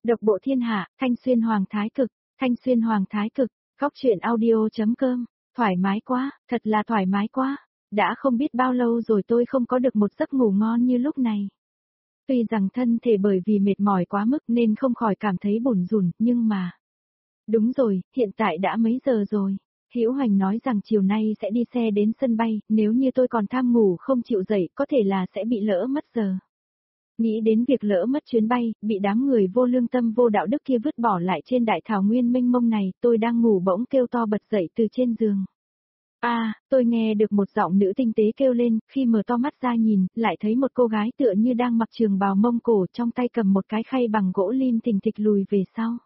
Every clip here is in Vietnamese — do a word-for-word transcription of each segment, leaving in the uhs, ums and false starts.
Độc bộ thiên hạ, Thanh Xuyên Hoàng Thái Cực, Thanh Xuyên Hoàng Thái Cực, Góc truyện audio.com, thoải mái quá, thật là thoải mái quá. Đã không biết bao lâu rồi tôi không có được một giấc ngủ ngon như lúc này. Tuy rằng thân thể bởi vì mệt mỏi quá mức nên không khỏi cảm thấy bủn rủn, nhưng mà... Đúng rồi, hiện tại đã mấy giờ rồi. Hữu Hoành nói rằng chiều nay sẽ đi xe đến sân bay, nếu như tôi còn tham ngủ không chịu dậy có thể là sẽ bị lỡ mất giờ. Nghĩ đến việc lỡ mất chuyến bay, bị đám người vô lương tâm vô đạo đức kia vứt bỏ lại trên đại thảo nguyên mênh mông này, tôi đang ngủ bỗng kêu to bật dậy từ trên giường. A, à, tôi nghe được một giọng nữ tinh tế kêu lên, khi mở to mắt ra nhìn, lại thấy một cô gái tựa như đang mặc trường bào Mông Cổ trong tay cầm một cái khay bằng gỗ lim thình thịch lùi về sau.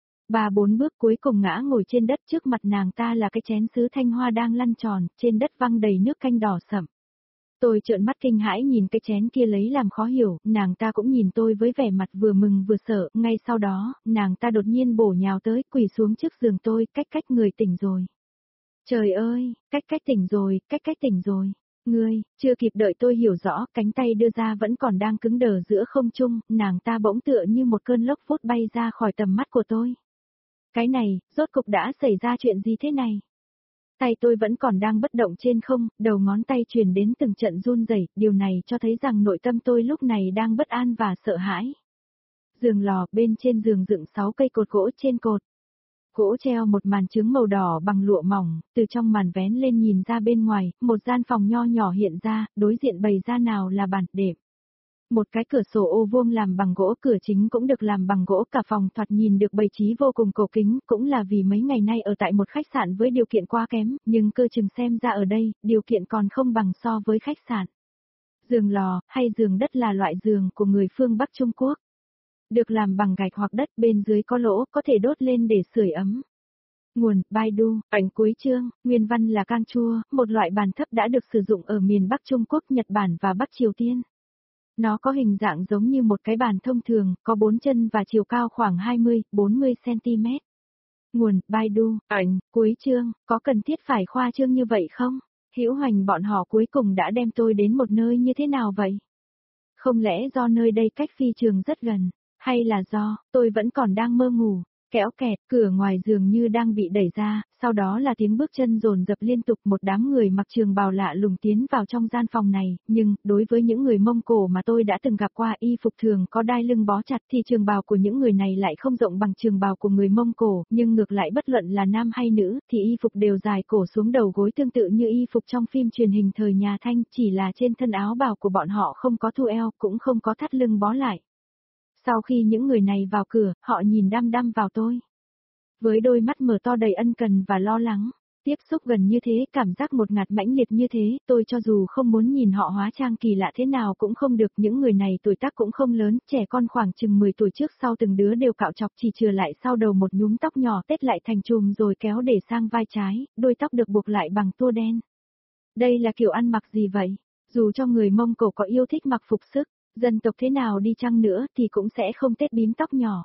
Ba bốn bước cuối cùng ngã ngồi trên đất, trước mặt nàng ta là cái chén sứ thanh hoa đang lăn tròn, trên đất văng đầy nước canh đỏ sậm. Tôi trợn mắt kinh hãi nhìn cái chén kia lấy làm khó hiểu, nàng ta cũng nhìn tôi với vẻ mặt vừa mừng vừa sợ, ngay sau đó, nàng ta đột nhiên bổ nhào tới, quỳ xuống trước giường tôi, cách cách người tỉnh rồi. Trời ơi, cách cách tỉnh rồi, cách cách tỉnh rồi. Ngươi, chưa kịp đợi tôi hiểu rõ, cánh tay đưa ra vẫn còn đang cứng đờ giữa không trung, nàng ta bỗng tựa như một cơn lốc vút bay ra khỏi tầm mắt của tôi. Cái này, rốt cục đã xảy ra chuyện gì thế này? Tay tôi vẫn còn đang bất động trên không, đầu ngón tay truyền đến từng trận run rẩy, điều này cho thấy rằng nội tâm tôi lúc này đang bất an và sợ hãi. Giường lò, bên trên giường dựng sáu cây cột gỗ trên cột. Gỗ treo một màn trứng màu đỏ bằng lụa mỏng, từ trong màn vén lên nhìn ra bên ngoài, một gian phòng nho nhỏ hiện ra, đối diện bày ra nào là bàn đệm. Một cái cửa sổ ô vuông làm bằng gỗ, cửa chính cũng được làm bằng gỗ, cả phòng thoạt nhìn được bày trí vô cùng cổ kính, cũng là vì mấy ngày nay ở tại một khách sạn với điều kiện quá kém, nhưng cơ chừng xem ra ở đây, điều kiện còn không bằng so với khách sạn. Giường lò, hay giường đất là loại giường của người phương Bắc Trung Quốc. Được làm bằng gạch hoặc đất, bên dưới có lỗ, có thể đốt lên để sưởi ấm. Nguồn, Baidu, ảnh cuối chương, nguyên văn là cang chua, một loại bàn thấp đã được sử dụng ở miền Bắc Trung Quốc, Nhật Bản và Bắc Triều Tiên. Nó có hình dạng giống như một cái bàn thông thường, có bốn chân và chiều cao khoảng hai mươi đến bốn mươi xăng-ti-mét. Nguồn, Baidu, ảnh, cuối chương, có cần thiết phải khoa trương như vậy không? Hữu Hoành bọn họ cuối cùng đã đem tôi đến một nơi như thế nào vậy? Không lẽ do nơi đây cách phi trường rất gần? Hay là do, tôi vẫn còn đang mơ ngủ? Kéo kẹt, cửa ngoài giường như đang bị đẩy ra, sau đó là tiếng bước chân dồn dập liên tục, một đám người mặc trường bào lạ lùng tiến vào trong gian phòng này, nhưng, đối với những người Mông Cổ mà tôi đã từng gặp qua, y phục thường có đai lưng bó chặt thì trường bào của những người này lại không rộng bằng trường bào của người Mông Cổ, nhưng ngược lại bất luận là nam hay nữ, thì y phục đều dài cổ xuống đầu gối tương tự như y phục trong phim truyền hình thời nhà Thanh, chỉ là trên thân áo bào của bọn họ không có thu eo, cũng không có thắt lưng bó lại. Sau khi những người này vào cửa, họ nhìn đăm đăm vào tôi. Với đôi mắt mở to đầy ân cần và lo lắng, tiếp xúc gần như thế, cảm giác một ngạt mãnh liệt như thế, tôi cho dù không muốn nhìn họ hóa trang kỳ lạ thế nào cũng không được, những người này tuổi tác cũng không lớn, trẻ con khoảng chừng mười tuổi, trước sau từng đứa đều cạo chọc, chỉ chừa lại sau đầu một nhúm tóc nhỏ tết lại thành chùm rồi kéo để sang vai trái, đuôi tóc được buộc lại bằng tua đen. Đây là kiểu ăn mặc gì vậy? Dù cho người Mông Cổ có yêu thích mặc phục sức, dân tộc thế nào đi chăng nữa thì cũng sẽ không tết bím tóc nhỏ.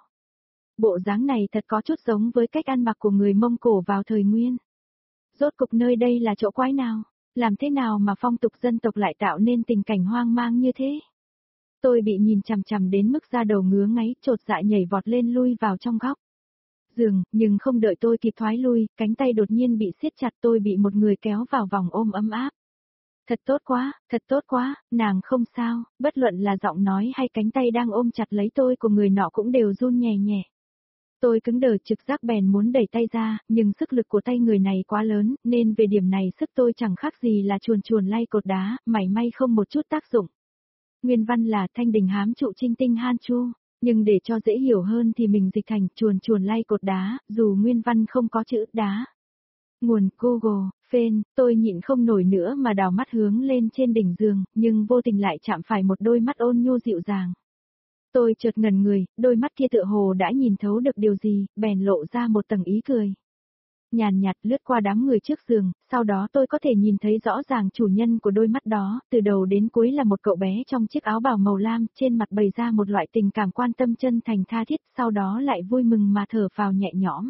Bộ dáng này thật có chút giống với cách ăn mặc của người Mông Cổ vào thời Nguyên. Rốt cục nơi đây là chỗ quái nào? Làm thế nào mà phong tục dân tộc lại tạo nên tình cảnh hoang mang như thế? Tôi bị nhìn chằm chằm đến mức da đầu ngứa ngáy, chột dạ nhảy vọt lên lui vào trong góc giường, nhưng không đợi tôi kịp thoái lui, cánh tay đột nhiên bị siết chặt, tôi bị một người kéo vào vòng ôm ấm áp. Thật tốt quá, thật tốt quá, nàng không sao, bất luận là giọng nói hay cánh tay đang ôm chặt lấy tôi của người nọ cũng đều run nhẹ nhẹ. Tôi cứng đờ, trực giác bèn muốn đẩy tay ra, nhưng sức lực của tay người này quá lớn, nên về điểm này sức tôi chẳng khác gì là chuồn chuồn lay cột đá, mảy may không một chút tác dụng. Nguyên văn là Thanh Đình hám trụ trinh tinh han chu, nhưng để cho dễ hiểu hơn thì mình dịch thành chuồn chuồn lay cột đá, dù nguyên văn không có chữ đá. Nguồn Google, phên, tôi nhịn không nổi nữa mà đào mắt hướng lên trên đỉnh giường, nhưng vô tình lại chạm phải một đôi mắt ôn nhu dịu dàng. Tôi chợt ngẩn người, đôi mắt kia tựa hồ đã nhìn thấu được điều gì, bèn lộ ra một tầng ý cười. Nhàn nhạt lướt qua đám người trước giường, sau đó tôi có thể nhìn thấy rõ ràng chủ nhân của đôi mắt đó, từ đầu đến cuối là một cậu bé trong chiếc áo bào màu lam, trên mặt bày ra một loại tình cảm quan tâm chân thành tha thiết, sau đó lại vui mừng mà thở phào nhẹ nhõm.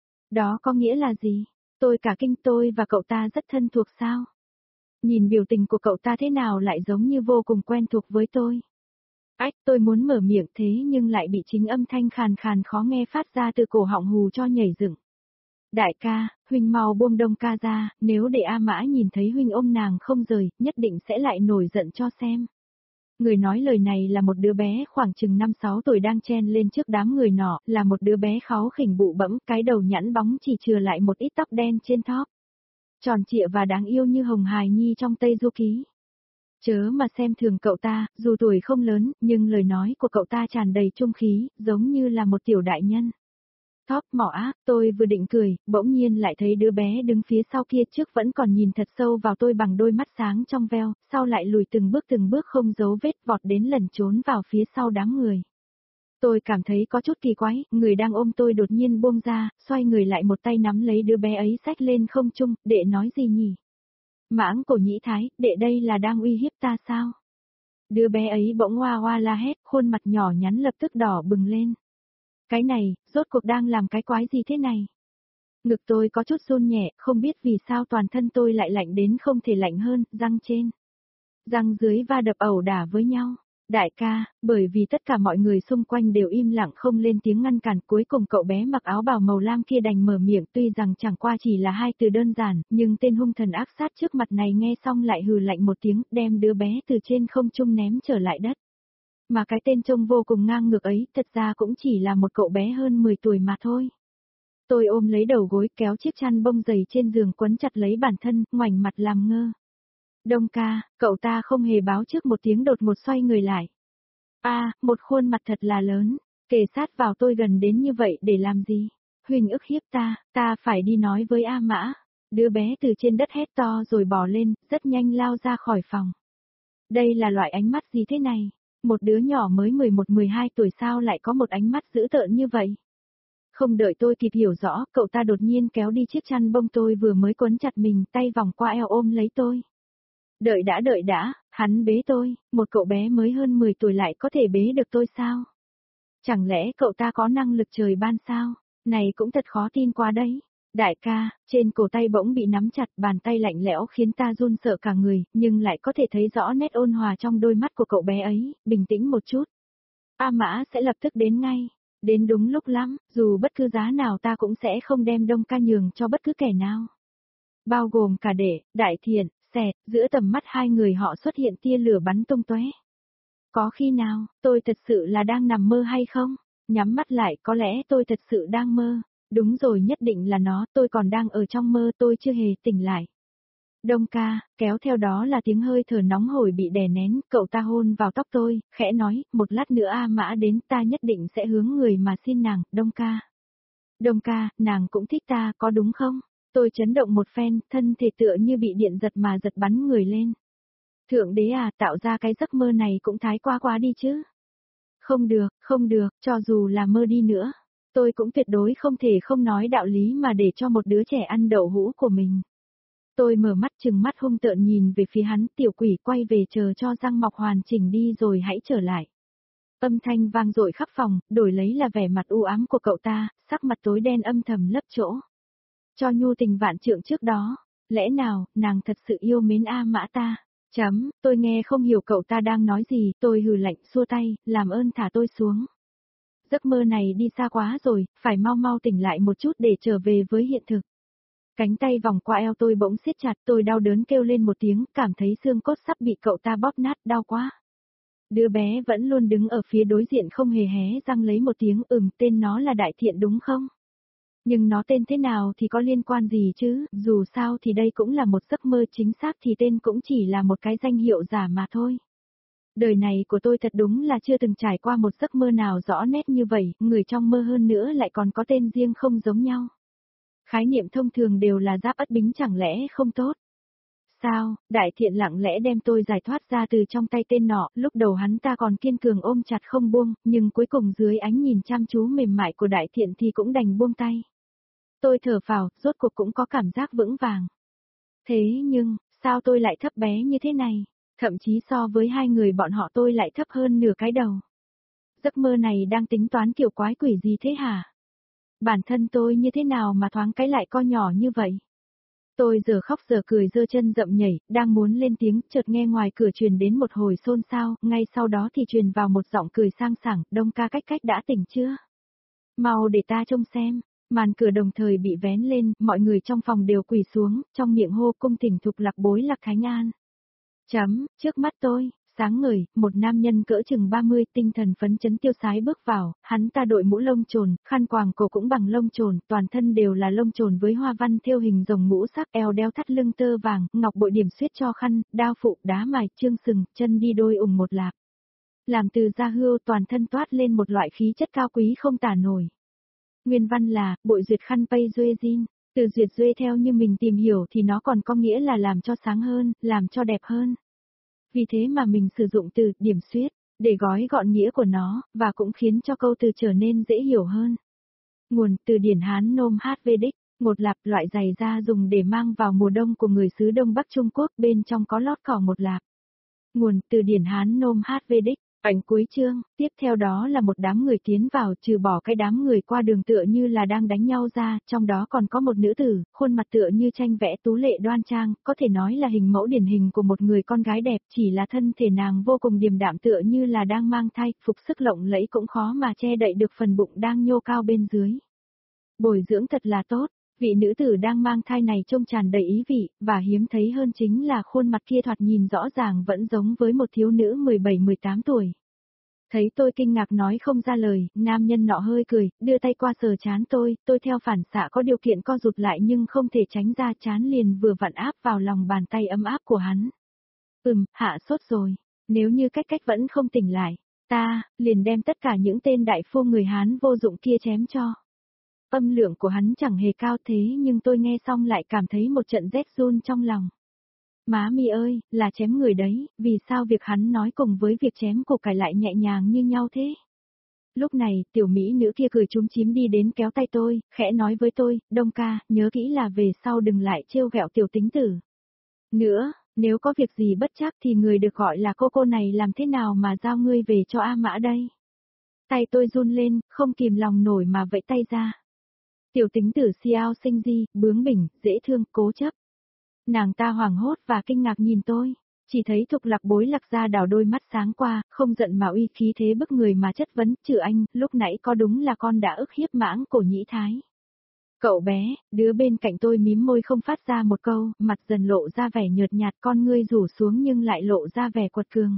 Đó có nghĩa là gì? Tôi cả kinh, tôi và cậu ta rất thân thuộc sao? Nhìn biểu tình của cậu ta thế nào lại giống như vô cùng quen thuộc với tôi. Ách, tôi muốn mở miệng thế nhưng lại bị chính âm thanh khàn khàn khó nghe phát ra từ cổ họng hù cho nhảy dựng. Đại ca, huynh mau buông Đông ca ra, nếu để A Mã nhìn thấy huynh ôm nàng không rời, nhất định sẽ lại nổi giận cho xem. Người nói lời này là một đứa bé khoảng chừng năm sáu tuổi đang chen lên trước đám người nọ, là một đứa bé kháu khỉnh bụ bẫm, cái đầu nhẵn bóng chỉ chừa lại một ít tóc đen trên tóc. Tròn trịa và đáng yêu như hồng hài nhi trong Tây Du Ký. Chớ mà xem thường cậu ta, dù tuổi không lớn, nhưng lời nói của cậu ta tràn đầy trung khí, giống như là một tiểu đại nhân. Thóp mỏ á, tôi vừa định cười, bỗng nhiên lại thấy đứa bé đứng phía sau kia trước vẫn còn nhìn thật sâu vào tôi bằng đôi mắt sáng trong veo, sau lại lùi từng bước từng bước không giấu vết vọt đến lẩn trốn vào phía sau đám người. Tôi cảm thấy có chút kỳ quái, người đang ôm tôi đột nhiên buông ra, xoay người lại một tay nắm lấy đứa bé ấy xách lên không trung, đệ nói gì nhỉ? Mãng Cổ Nhĩ Thái, đệ đây là đang uy hiếp ta sao? Đứa bé ấy bỗng hoa hoa la hét, khuôn mặt nhỏ nhắn lập tức đỏ bừng lên. Cái này, rốt cuộc đang làm cái quái gì thế này? Ngực tôi có chút run nhẹ, không biết vì sao toàn thân tôi lại lạnh đến không thể lạnh hơn, răng trên. Răng dưới va đập ẩu đả với nhau. Đại ca, bởi vì tất cả mọi người xung quanh đều im lặng không lên tiếng ngăn cản, cuối cùng cậu bé mặc áo bào màu lam kia đành mở miệng, tuy rằng chẳng qua chỉ là hai từ đơn giản, nhưng tên hung thần ác sát trước mặt này nghe xong lại hừ lạnh một tiếng, đem đứa bé từ trên không trung ném trở lại đất. Mà cái tên trông vô cùng ngang ngược ấy, thật ra cũng chỉ là một cậu bé hơn mười tuổi mà thôi. Tôi ôm lấy đầu gối kéo chiếc chăn bông dày trên giường quấn chặt lấy bản thân, ngoảnh mặt làm ngơ. Đông ca, cậu ta không hề báo trước một tiếng đột một xoay người lại. A, à, một khuôn mặt thật là lớn, kề sát vào tôi gần đến như vậy để làm gì? Huỳnh ức hiếp ta, ta phải đi nói với A Mã. Đứa bé từ trên đất hét to rồi bò lên, rất nhanh lao ra khỏi phòng. Đây là loại ánh mắt gì thế này? Một đứa nhỏ mới mười một mười hai tuổi sao lại có một ánh mắt dữ tợn như vậy? Không đợi tôi kịp hiểu rõ, cậu ta đột nhiên kéo đi chiếc chăn bông tôi vừa mới quấn chặt mình, tay vòng qua eo ôm lấy tôi. Đợi đã đợi đã, hắn bế tôi, một cậu bé mới hơn mười tuổi lại có thể bế được tôi sao? Chẳng lẽ cậu ta có năng lực trời ban sao? Này cũng thật khó tin quá đấy. Đại ca, trên cổ tay bỗng bị nắm chặt, bàn tay lạnh lẽo khiến ta run sợ cả người, nhưng lại có thể thấy rõ nét ôn hòa trong đôi mắt của cậu bé ấy, bình tĩnh một chút. A Mã sẽ lập tức đến ngay. Đến đúng lúc lắm, dù bất cứ giá nào ta cũng sẽ không đem Đông ca nhường cho bất cứ kẻ nào. Bao gồm cả Đệ, Đại Thiện, Xẹt, giữa tầm mắt hai người họ xuất hiện tia lửa bắn tung tóe. Có khi nào, tôi thật sự là đang nằm mơ hay không? Nhắm mắt lại, có lẽ tôi thật sự đang mơ. Đúng rồi, nhất định là nó, tôi còn đang ở trong mơ, tôi chưa hề tỉnh lại. Đông ca, kéo theo đó là tiếng hơi thở nóng hổi bị đè nén, cậu ta hôn vào tóc tôi, khẽ nói, một lát nữa A Mã đến, ta nhất định sẽ hướng người mà xin nàng, Đông ca. Đông ca, nàng cũng thích ta, có đúng không? Tôi chấn động một phen, thân thể tựa như bị điện giật mà giật bắn người lên. Thượng đế à, tạo ra cái giấc mơ này cũng thái quá quá đi chứ. Không được, không được, cho dù là mơ đi nữa. Tôi cũng tuyệt đối không thể không nói đạo lý mà để cho một đứa trẻ ăn đậu hũ của mình. Tôi mở mắt chừng mắt hung tợn nhìn về phía hắn, tiểu quỷ quay về chờ cho răng mọc hoàn chỉnh đi rồi hãy trở lại. Âm thanh vang dội khắp phòng, đổi lấy là vẻ mặt u ám của cậu ta, sắc mặt tối đen âm thầm lấp chỗ. Cho nhu tình vạn trượng trước đó, lẽ nào, nàng thật sự yêu mến A Mã ta? Chấm, tôi nghe không hiểu cậu ta đang nói gì, tôi hừ lạnh xua tay, làm ơn thả tôi xuống. Giấc mơ này đi xa quá rồi, phải mau mau tỉnh lại một chút để trở về với hiện thực. Cánh tay vòng qua eo tôi bỗng siết chặt, tôi đau đớn kêu lên một tiếng, cảm thấy xương cốt sắp bị cậu ta bóp nát, đau quá. Đứa bé vẫn luôn đứng ở phía đối diện không hề hé răng lấy một tiếng, ừm, tên nó là Đại Thiện đúng không? Nhưng nó tên thế nào thì có liên quan gì chứ, dù sao thì đây cũng là một giấc mơ, chính xác thì tên cũng chỉ là một cái danh hiệu giả mà thôi. Đời này của tôi thật đúng là chưa từng trải qua một giấc mơ nào rõ nét như vậy, người trong mơ hơn nữa lại còn có tên riêng không giống nhau. Khái niệm thông thường đều là giáp ất bính chẳng lẽ không tốt. Sao, Đại Thiện lặng lẽ đem tôi giải thoát ra từ trong tay tên nọ, lúc đầu hắn ta còn kiên cường ôm chặt không buông, nhưng cuối cùng dưới ánh nhìn chăm chú mềm mại của Đại Thiện thì cũng đành buông tay. Tôi thở phào, rốt cuộc cũng có cảm giác vững vàng. Thế nhưng, sao tôi lại thấp bé như thế này? Thậm chí so với hai người bọn họ tôi lại thấp hơn nửa cái đầu. Giấc mơ này đang tính toán kiểu quái quỷ gì thế hả? Bản thân tôi như thế nào mà thoáng cái lại co nhỏ như vậy? Tôi giờ khóc giờ cười giơ chân dậm nhảy, đang muốn lên tiếng, chợt nghe ngoài cửa truyền đến một hồi xôn xao, ngay sau đó thì truyền vào một giọng cười sang sảng, Đông ca cách cách đã tỉnh chưa? Mau để ta trông xem. Màn cửa đồng thời bị vén lên, mọi người trong phòng đều quỳ xuống, trong miệng hô cung thỉnh thục lạc bối lạc thánh an. Chấm, trước mắt tôi, sáng ngời, một nam nhân cỡ chừng ba mươi, tinh thần phấn chấn tiêu sái bước vào, hắn ta đội mũ lông trồn, khăn quàng cổ cũng bằng lông trồn, toàn thân đều là lông trồn với hoa văn thêu hình rồng ngũ sắc, eo đeo thắt lưng tơ vàng, ngọc bội điểm xuyết cho khăn, đao phụ, đá mài, chương sừng, chân đi đôi ủng một lạp. Làm từ da hươu, toàn thân toát lên một loại khí chất cao quý không tả nổi. Nguyên văn là, bội duyệt khăn pây duê zin, từ duyệt duê theo như mình tìm hiểu thì nó còn có nghĩa là làm cho sáng hơn, làm cho đẹp hơn. Vì thế mà mình sử dụng từ điểm xuyết, để gói gọn nghĩa của nó, và cũng khiến cho câu từ trở nên dễ hiểu hơn. Nguồn từ điển Hán Nôm Hát Vedic, một lạp loại giày da dùng để mang vào mùa đông của người xứ Đông Bắc Trung Quốc, bên trong có lót cỏ một lạp. Nguồn từ điển Hán Nôm Hát Vedic. Ảnh cuối chương, tiếp theo đó là một đám người tiến vào, trừ bỏ cái đám người qua đường tựa như là đang đánh nhau ra, trong đó còn có một nữ tử, khuôn mặt tựa như tranh vẽ tú lệ đoan trang, có thể nói là hình mẫu điển hình của một người con gái đẹp, chỉ là thân thể nàng vô cùng điềm đạm tựa như là đang mang thai, phục sức lộng lẫy cũng khó mà che đậy được phần bụng đang nhô cao bên dưới. Bồi dưỡng thật là tốt. Vị nữ tử đang mang thai này trông tràn đầy ý vị, và hiếm thấy hơn chính là khuôn mặt kia thoạt nhìn rõ ràng vẫn giống với một thiếu nữ mười bảy mười tám tuổi. Thấy tôi kinh ngạc nói không ra lời, nam nhân nọ hơi cười, đưa tay qua sờ trán tôi, tôi theo phản xạ có điều kiện co rụt lại nhưng không thể tránh ra, trán liền vừa vặn áp vào lòng bàn tay ấm áp của hắn. Ừm, hạ sốt rồi, nếu như cách cách vẫn không tỉnh lại, ta, liền đem tất cả những tên đại phu người Hán vô dụng kia chém cho. Âm lượng của hắn chẳng hề cao thế nhưng tôi nghe xong lại cảm thấy một trận rét run trong lòng. Má mi ơi, là chém người đấy, vì sao việc hắn nói cùng với việc chém củ cải lại nhẹ nhàng như nhau thế? Lúc này, tiểu mỹ nữ kia cười chúm chím đi đến kéo tay tôi, khẽ nói với tôi, Đông ca, nhớ kỹ là về sau đừng lại trêu ghẹo tiểu tính tử. Nữa, nếu có việc gì bất trắc thì người được gọi là cô cô này làm thế nào mà giao ngươi về cho A Mã đây? Tay tôi run lên, không kìm lòng nổi mà vẫy tay ra. Tiểu tính tử xiao sinh di, bướng bỉnh, dễ thương, cố chấp. Nàng ta hoảng hốt và kinh ngạc nhìn tôi, chỉ thấy Thục Lạc Bối Lạc ra đảo đôi mắt sáng qua, không giận mà uy khí thế bức người mà chất vấn, trừ anh, lúc nãy có đúng là con đã ức hiếp mãng cổ nhĩ thái. Cậu bé, đứa bên cạnh tôi mím môi không phát ra một câu, mặt dần lộ ra vẻ nhợt nhạt, con ngươi rủ xuống nhưng lại lộ ra vẻ quật cường.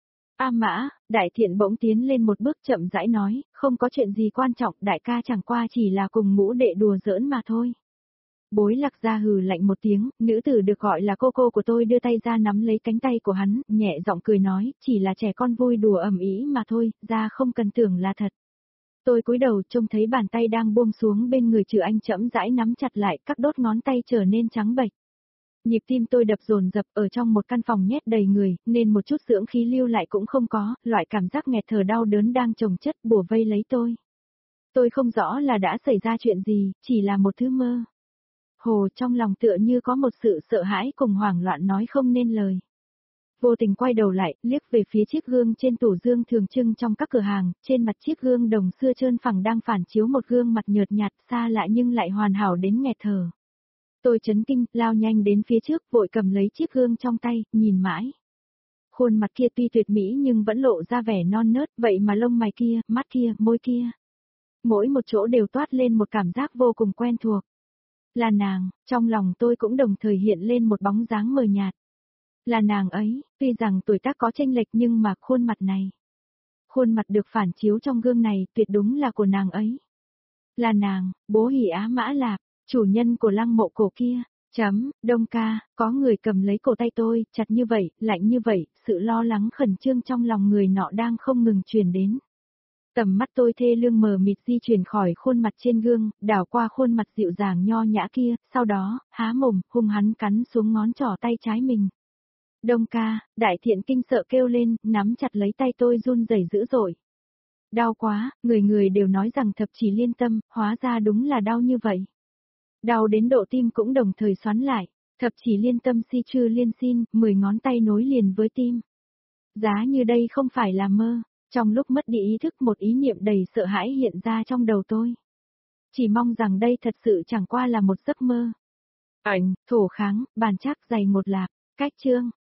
A Mã, đại thiện bỗng tiến lên một bước chậm rãi nói, không có chuyện gì quan trọng, đại ca chẳng qua chỉ là cùng ngũ đệ đùa giỡn mà thôi. Bối Lạc ra hừ lạnh một tiếng, nữ tử được gọi là cô cô của tôi đưa tay ra nắm lấy cánh tay của hắn, nhẹ giọng cười nói, chỉ là trẻ con vui đùa ầm ĩ mà thôi, ra không cần tưởng là thật. Tôi cúi đầu trông thấy bàn tay đang buông xuống bên người Trừ Anh chậm rãi nắm chặt lại, các đốt ngón tay trở nên trắng bệch. Nhịp tim tôi đập dồn dập, ở trong một căn phòng nhét đầy người, nên một chút dưỡng khí lưu lại cũng không có, loại cảm giác nghẹt thở đau đớn đang chồng chất bủa vây lấy tôi. Tôi không rõ là đã xảy ra chuyện gì, chỉ là một thứ mơ. Hồ trong lòng tựa như có một sự sợ hãi cùng hoảng loạn nói không nên lời. Vô tình quay đầu lại, liếc về phía chiếc gương trên tủ dương thường trưng trong các cửa hàng, trên mặt chiếc gương đồng xưa trơn phẳng đang phản chiếu một gương mặt nhợt nhạt xa lạ nhưng lại hoàn hảo đến nghẹt thở. Tôi chấn kinh, lao nhanh đến phía trước, vội cầm lấy chiếc gương trong tay, nhìn mãi. Khuôn mặt kia tuy tuyệt mỹ nhưng vẫn lộ ra vẻ non nớt, vậy mà lông mày kia, mắt kia, môi kia. Mỗi một chỗ đều toát lên một cảm giác vô cùng quen thuộc. Là nàng, trong lòng tôi cũng đồng thời hiện lên một bóng dáng mờ nhạt. Là nàng ấy, tuy rằng tuổi tác có chênh lệch nhưng mà khuôn mặt này. Khuôn mặt được phản chiếu trong gương này tuyệt đúng là của nàng ấy. Là nàng, bố Hỉ Á Mã Lạp, chủ nhân của lăng mộ cổ kia. Chấm, Đông ca, có người cầm lấy cổ tay tôi, chặt như vậy, lạnh như vậy, sự lo lắng khẩn trương trong lòng người nọ đang không ngừng truyền đến. Tầm mắt tôi thê lương mờ mịt di chuyển khỏi khuôn mặt trên gương, đảo qua khuôn mặt dịu dàng nho nhã kia, sau đó, há mồm, hung hắn cắn xuống ngón trỏ tay trái mình. Đông ca, đại thiện kinh sợ kêu lên, nắm chặt lấy tay tôi run rẩy dữ dội. Đau quá, người người đều nói rằng thập chỉ liên tâm, hóa ra đúng là đau như vậy. Đau đến độ tim cũng đồng thời xoắn lại, thập chỉ liên tâm si chư liên xin, mười ngón tay nối liền với tim. Giá như đây không phải là mơ. Trong lúc mất đi ý thức một ý niệm đầy sợ hãi hiện ra trong đầu tôi. Chỉ mong rằng đây thật sự chẳng qua là một giấc mơ. Ảnh, thổ kháng, bàn chắc dày một lạp, cách chương.